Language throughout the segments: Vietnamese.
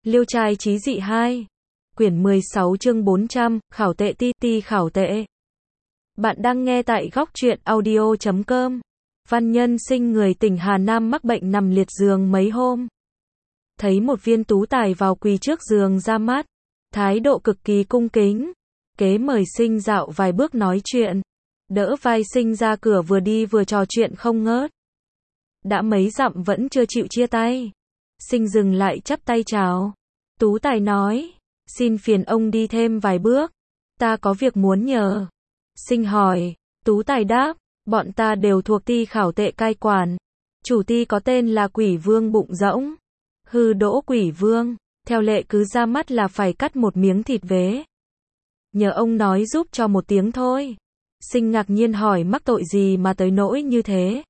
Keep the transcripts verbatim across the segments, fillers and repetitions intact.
Liêu trai chí dị hai. Quyển mười sáu chương bốn trăm, khảo tệ ti ti khảo tệ. Bạn đang nghe tại góc truyện audio chấm com. Văn nhân sinh người tỉnh Hà Nam mắc bệnh nằm liệt giường mấy hôm. Thấy một viên tú tài vào quỳ trước giường ra mắt. Thái độ cực kỳ cung kính. Kế mời Sinh dạo vài bước nói chuyện. Đỡ vai Sinh ra cửa vừa đi vừa trò chuyện không ngớt. Đã mấy dặm vẫn chưa chịu chia tay. Sinh dừng lại chắp tay chào. Tú tài nói, xin phiền ông đi thêm vài bước. Ta có việc muốn nhờ. Sinh hỏi, Tú tài đáp, bọn ta đều thuộc ty khảo tệ cai quản. Chủ ty có tên là Quỷ Vương bụng rỗng. Hư đỗ Quỷ Vương, theo lệ cứ ra mắt là phải cắt một miếng thịt vế. Nhờ ông nói giúp cho một tiếng thôi. Sinh ngạc nhiên hỏi mắc tội gì mà tới nỗi như thế.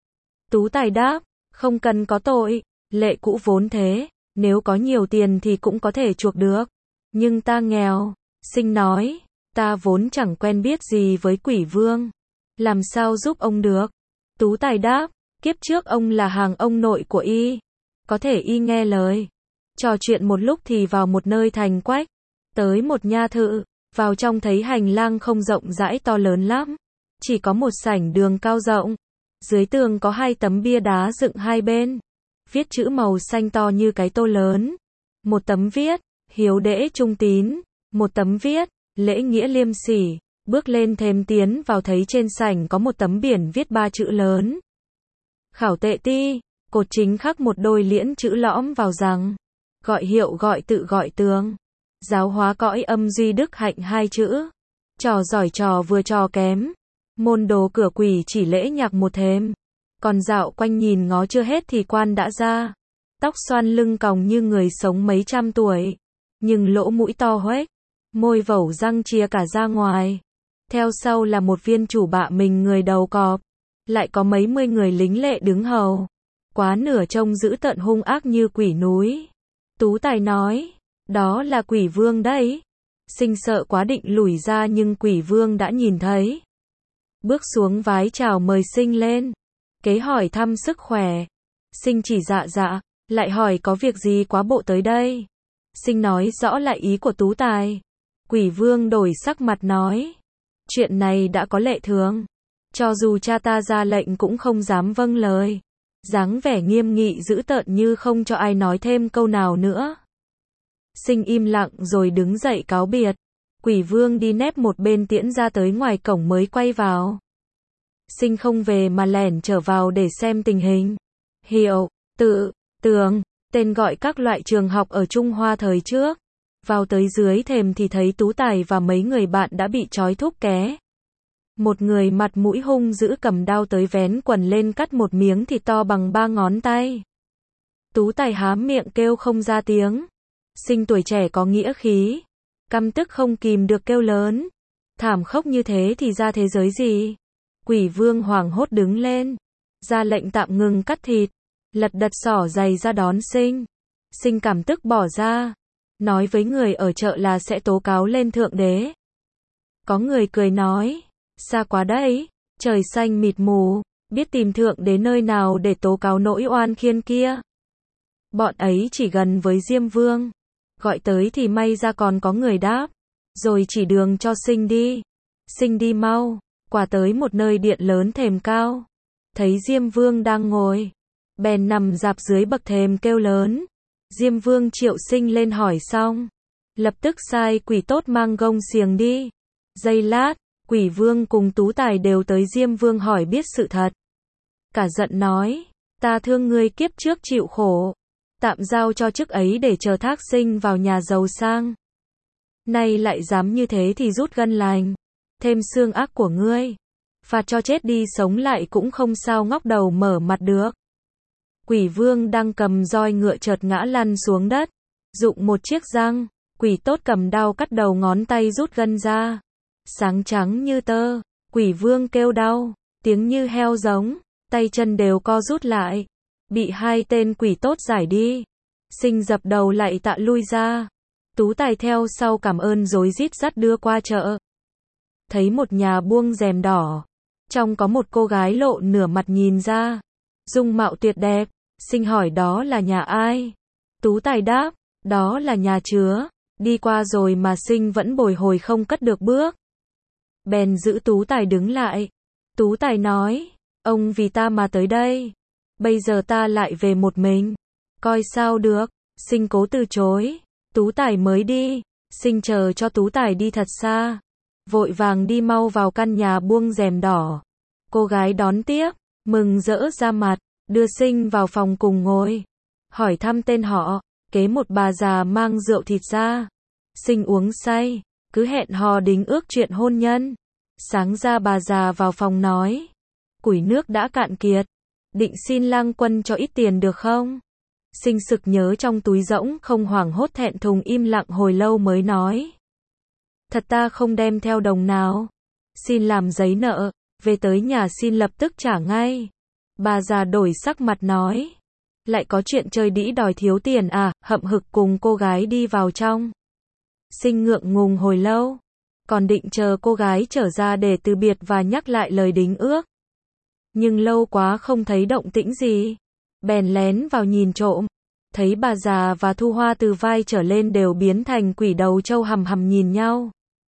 Tú tài đáp, không cần có tội, lệ cũ vốn thế, nếu có nhiều tiền thì cũng có thể chuộc được. Nhưng ta nghèo. Sinh nói, ta vốn chẳng quen biết gì với Quỷ Vương. Làm sao giúp ông được? Tú tài đáp, kiếp trước ông là hàng ông nội của y. Có thể y nghe lời. Trò chuyện một lúc thì vào một nơi thành quách. Tới một nha thự, vào trong thấy hành lang không rộng rãi to lớn lắm. Chỉ có một sảnh đường cao rộng. Dưới tường có hai tấm bia đá dựng hai bên. Viết chữ màu xanh to như cái tô lớn. Một tấm viết, hiếu đễ trung tín. Một tấm viết, lễ nghĩa liêm sỉ. Bước lên thềm tiến vào thấy trên sảnh có một tấm biển viết ba chữ lớn. Khảo tệ ti, cột chính khắc một đôi liễn chữ lõm vào rằng. Gọi hiệu gọi tự gọi tường. Giáo hóa cõi âm duy đức hạnh hai chữ. Trò giỏi trò vừa trò kém. Môn đồ cửa quỷ chỉ lễ nhạc một thềm. Còn dạo quanh nhìn ngó chưa hết thì quan đã ra. Tóc xoăn lưng còng như người sống mấy trăm tuổi. Nhưng lỗ mũi to hoếch. Môi vẩu răng chia cả ra ngoài. Theo sau là một viên chủ bạ mình người đầu cọp. Lại có mấy mươi người lính lệ đứng hầu. Quá nửa trông dữ tợn hung ác như quỷ núi. Tú tài nói, đó là Quỷ Vương đấy. Sinh sợ quá định lùi ra nhưng Quỷ Vương đã nhìn thấy. Bước xuống vái chào mời Sinh lên. Kế hỏi thăm sức khỏe. Sinh chỉ dạ dạ, lại hỏi có việc gì quá bộ tới đây. Sinh nói rõ lại ý của Tú tài. Quỷ Vương đổi sắc mặt nói, chuyện này đã có lệ thường. Cho dù cha ta ra lệnh cũng không dám vâng lời. Dáng vẻ nghiêm nghị dữ tợn như không cho ai nói thêm câu nào nữa. Sinh im lặng rồi đứng dậy cáo biệt. Quỷ Vương đi nép một bên tiễn ra tới ngoài cổng mới quay vào. Sinh không về mà lẻn trở vào để xem tình hình. Hiệu, tự, tường, tên gọi các loại trường học ở Trung Hoa thời trước. Vào tới dưới thềm thì thấy Tú tài và mấy người bạn đã bị trói thúc ké. Một người mặt mũi hung dữ cầm đao tới vén quần lên cắt một miếng thịt to bằng ba ngón tay. Tú tài hám miệng kêu không ra tiếng. Sinh tuổi trẻ có nghĩa khí. Căm tức không kìm được kêu lớn. Thảm khốc như thế thì ra thế giới gì? Quỷ Vương hoảng hốt đứng lên. Ra lệnh tạm ngừng cắt thịt. Lật đật xỏ giày ra đón Sinh. Sinh cảm tức bỏ ra. Nói với người ở chợ là sẽ tố cáo lên Thượng Đế. Có người cười nói. Xa quá đấy. Trời xanh mịt mù. Biết tìm Thượng Đế nơi nào để tố cáo nỗi oan khiên kia. Bọn ấy chỉ gần với Diêm Vương. Gọi tới thì may ra còn có người đáp. Rồi chỉ đường cho Sinh đi. Sinh đi mau. Quả tới một nơi điện lớn thềm cao. Thấy Diêm Vương đang ngồi. Bèn nằm dạp dưới bậc thềm kêu lớn. Diêm Vương triệu Sinh lên hỏi xong. Lập tức sai quỷ tốt mang gông xiềng đi. Giây lát, Quỷ Vương cùng Tú tài đều tới Diêm Vương hỏi biết sự thật. Cả giận nói, ta thương ngươi kiếp trước chịu khổ. Tạm giao cho chức ấy để chờ thác Sinh vào nhà giàu sang. Nay lại dám như thế thì rút gân lành. Thêm xương ác của ngươi. Phạt cho chết đi sống lại cũng không sao ngóc đầu mở mặt được. Quỷ Vương đang cầm roi ngựa chợt ngã lăn xuống đất. Dụng một chiếc răng. Quỷ tốt cầm đao cắt đầu ngón tay rút gân ra. Sáng trắng như tơ. Quỷ Vương kêu đau. Tiếng như heo giống. Tay chân đều co rút lại. Bị hai tên quỷ tốt giải đi. Sinh dập đầu lại tạ lui ra. Tú tài theo sau cảm ơn rối rít dắt đưa qua chợ. Thấy một nhà buông rèm đỏ. Trong có một cô gái lộ nửa mặt nhìn ra. Dung mạo tuyệt đẹp. Sinh hỏi đó là nhà ai? Tú tài đáp, Đó là nhà chứa, đi qua rồi mà Sinh vẫn bồi hồi không cất được bước. Bèn giữ Tú Tài đứng lại. Tú Tài nói, ông vì ta mà tới đây. Bây giờ ta lại về một mình. Coi sao được. Sinh cố từ chối. Tú Tài mới đi. Sinh chờ cho Tú Tài đi thật xa. Vội vàng đi mau vào căn nhà buông rèm đỏ. Cô gái đón tiếp, mừng rỡ ra mặt, đưa Sinh vào phòng cùng ngồi. Hỏi thăm tên họ, kế một bà già mang rượu thịt ra. Sinh uống say, cứ hẹn hò đính ước chuyện hôn nhân. Sáng ra bà già vào phòng nói, củi nước đã cạn kiệt, định xin lang quân cho ít tiền được không? Sinh sực nhớ trong túi rỗng không, hoảng hốt thẹn thùng im lặng hồi lâu mới nói, thật ta không đem theo đồng nào, xin làm giấy nợ, về tới nhà xin lập tức trả ngay. Bà già đổi sắc mặt nói, lại có chuyện chơi đĩ đòi thiếu tiền à, hậm hực cùng cô gái đi vào trong. Sinh ngượng ngùng hồi lâu, còn định chờ cô gái trở ra để từ biệt và nhắc lại lời đính ước. Nhưng lâu quá không thấy động tĩnh gì, bèn lén vào nhìn trộm, thấy bà già và Thu Hoa từ vai trở lên đều biến thành quỷ đầu trâu hằm hằm nhìn nhau.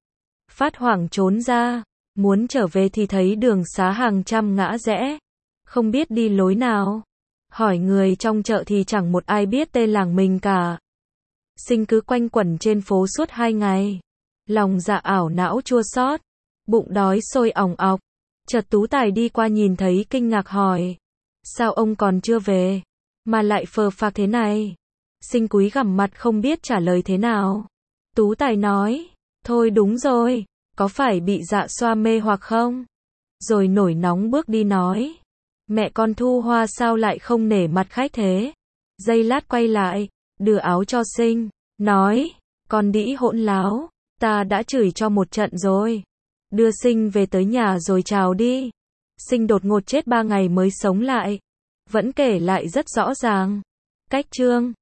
Phát hoảng trốn ra, muốn trở về thì thấy đường xá hàng trăm ngã rẽ, không biết đi lối nào. Hỏi người trong chợ thì chẳng một ai biết tên làng mình cả. Sinh cứ quanh quẩn trên phố suốt hai ngày. Lòng dạ ảo não chua xót, bụng đói sôi ỏng ọc. Chợt Tú Tài đi qua nhìn thấy kinh ngạc hỏi, sao ông còn chưa về, mà lại phờ phạc thế này? Sinh cúi gằm mặt không biết trả lời thế nào. Tú Tài nói, thôi đúng rồi, có phải bị dạ xoa mê hoặc không? Rồi nổi nóng bước đi nói, mẹ con Thu Hoa sao lại không nể mặt khách thế? Giây lát quay lại, đưa áo cho Sinh, nói, con đĩ hỗn láo, ta đã chửi cho một trận rồi. Đưa Sinh về tới nhà rồi chào đi. Sinh đột ngột chết ba ngày mới sống lại. Vẫn kể lại rất rõ ràng. Cách chương